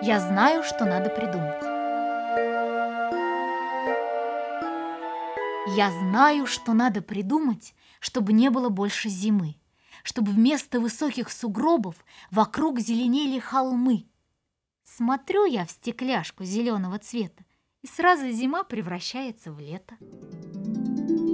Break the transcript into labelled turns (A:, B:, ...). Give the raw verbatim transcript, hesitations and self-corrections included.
A: Я знаю, что надо придумать. Я знаю, что надо придумать, чтобы не было больше зимы, чтобы вместо высоких сугробов вокруг зеленели холмы. Смотрю я в стекляшку зеленого цвета, и сразу зима превращается в лето.